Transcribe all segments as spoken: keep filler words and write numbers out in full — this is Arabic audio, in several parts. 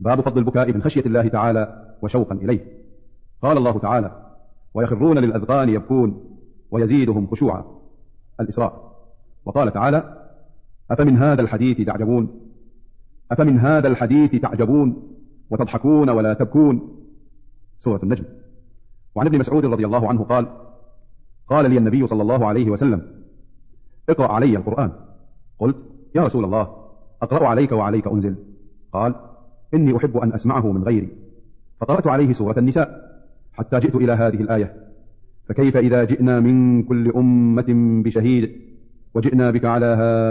باب فضل البكاء من خشية الله تعالى وشوقا إليه. قال الله تعالى: ويخرون للأذقان يبكون ويزيدهم خشوعا، الإسراء. وقال تعالى: أفمن هذا الحديث تعجبون أفمن هذا الحديث تعجبون وتضحكون ولا تبكون، سورة النجم. وعن ابن مسعود رضي الله عنه قال: قال لي النبي صلى الله عليه وسلم: اقرأ علي القرآن. قلت: يا رسول الله، أقرأ عليك وعليك أنزل؟ قال: إني أحب أن أسمعه من غيري. فقرأت عليه سورة النساء حتى جئت إلى هذه الآية: فكيف إذا جئنا من كل أمة بشهيد وجئنا بك على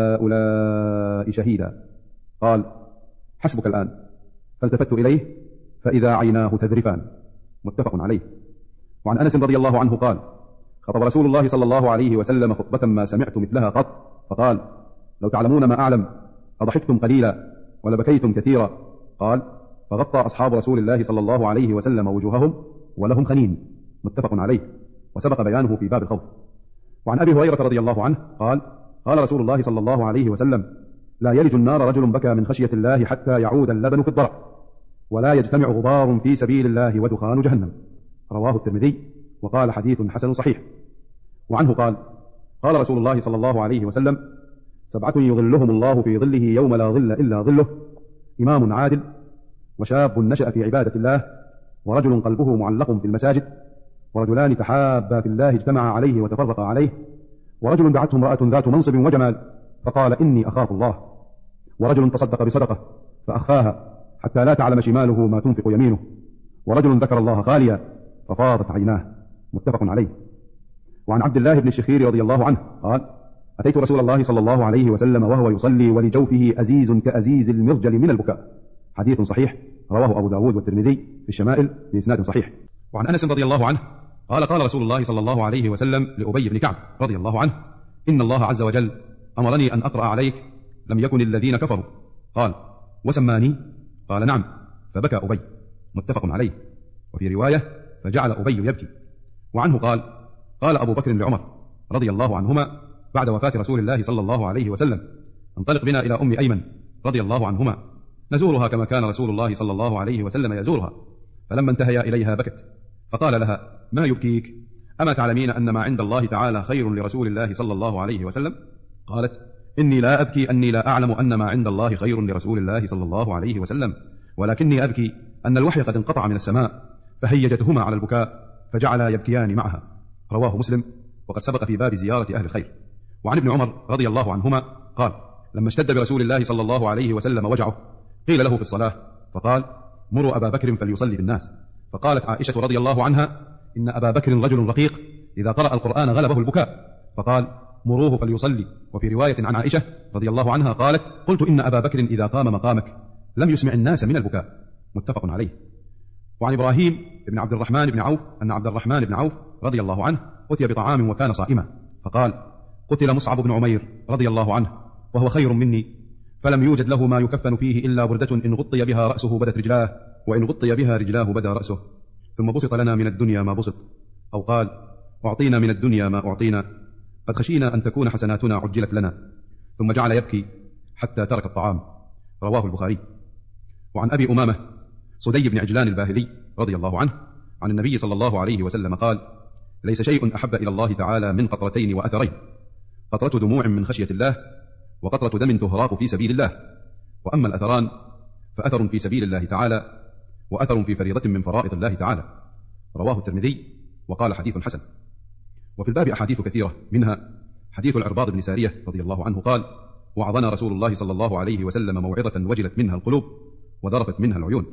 هؤلاء شهيدا. قال: حسبك الآن. فالتفت إليه فإذا عيناه تذرفان، متفق عليه. وعن أنس رضي الله عنه قال: خطب رسول الله صلى الله عليه وسلم خطبة ما سمعت مثلها قط، فقال: لو تعلمون ما أعلم أضحكتم قليلا ولبكيتم كثيرا. قال: فغطى أصحاب رسول الله صلى الله عليه وسلم وجوههم ولهم خنين، متفق عليه، وسبق بيانه في باب الخوف. وعن أبي هريرة رضي الله عنه قال: قال رسول الله صلى الله عليه وسلم: لا يلج النار رجل بكى من خشية الله حتى يعود اللبن في الضرع، ولا يجتمع غبار في سبيل الله ودخان جهنم. رواه الترمذي وقال: حديث حسن صحيح. وعنه قال: قال رسول الله صلى الله عليه وسلم: سبعة يظلهم الله في ظله يوم لا ظل إلا ظله: إمام عادل، وشاب نشأ في عبادة الله، ورجل قلبه معلق في المساجد، ورجلان تحابا في الله اجتمعا عليه وتفرقا عليه، ورجل دعته امرأة ذات منصب وجمال فقال: إني أخاف الله، ورجل تصدق بصدقة فأخفاها حتى لا تعلم شماله ما تنفق يمينه، ورجل ذكر الله خاليا ففاضت عيناه، متفق عليه. وعن عبد الله بن الشخير رضي الله عنه قال: أتيت رسول الله صلى الله عليه وسلم وهو يصلي ولجوفه أزيز كأزيز المرجل من البكاء، حديث صحيح، رواه أبو داود والترمذي في الشمائل بإسناد صحيح. وعن أنس رضي الله عنه قال: قال رسول الله صلى الله عليه وسلم لأبي بن كعب رضي الله عنه: إن الله عز وجل أمرني أن أقرأ عليك لم يكن الذين كفروا. قال: وسماني؟ قال: نعم. فبكى أبي، متفق عليه. وفي رواية: فجعل أبي يبكي. وعنه قال: قال أبو بكر لعمر رضي الله عنهما بعد وفاة رسول الله صلى الله عليه وسلم: انطلق بنا إلى أم أيمن رضي الله عنهما نزورها كما كان رسول الله صلى الله عليه وسلم يزورها. فلما انتهيا إليها بكت، فقال لها: ما يبكيك؟ أما تعلمين أن ما عند الله تعالى خير لرسول الله صلى الله عليه وسلم؟ قالت: إني لا أبكي أني لا أعلم أن ما عند الله خير لرسول الله صلى الله عليه وسلم، ولكني أبكي أن الوحي قد انقطع من السماء فهيجتهما على البكاء فجعلا يبكيان معها. رواه مسلم، وقد سبق في باب زيارة أهل الخير. وعن ابن عمر رضي الله عنهما قال: لما اشتد برسول الله صلى الله عليه وسلم وجعه قيل له في الصلاة فقال: مروا أبا بكر فليصلي بالناس. فقالت عائشة رضي الله عنها: إن أبا بكر رجل رقيق إذا قرأ القرآن غلبه البكاء، فقال: مروه فليصلي. وفي رواية عن عائشة رضي الله عنها قالت: قلت إن أبا بكر إذا قام مقامك لم يسمع الناس من البكاء، متفق عليه. وعن إبراهيم بن عبد الرحمن بن عوف أن عبد الرحمن بن عوف رضي الله عنه أتي بطعام وكان صائما، فقال: قتل مصعب بن عمير رضي الله عنه وهو خير مني، فلم يوجد له ما يكفن فيه إلا بردة إن غطي بها رأسه بدت رجلاه، وإن غطي بها رجلاه بدا رأسه، ثم بسط لنا من الدنيا ما بسط، أو قال: أعطينا من الدنيا ما أعطينا، قد خشينا أن تكون حسناتنا عجلت لنا، ثم جعل يبكي حتى ترك الطعام. رواه البخاري. وعن أبي أمامة صدي بن عجلان الباهلي رضي الله عنه عن النبي صلى الله عليه وسلم قال: ليس شيء أحب إلى الله تعالى من قطرتين وأثرين: قطرة دموع من خشية الله، وقطرة دم تهراق في سبيل الله. وأما الأثران فأثر في سبيل الله تعالى، وأثر في فريضة من فرائض الله تعالى. رواه الترمذي وقال: حديث حسن. وفي الباب أحاديث كثيرة، منها حديث العرباض بن سارية رضي الله عنه قال: وعظنا رسول الله صلى الله عليه وسلم موعظة وجلت منها القلوب وذرفت منها العيون.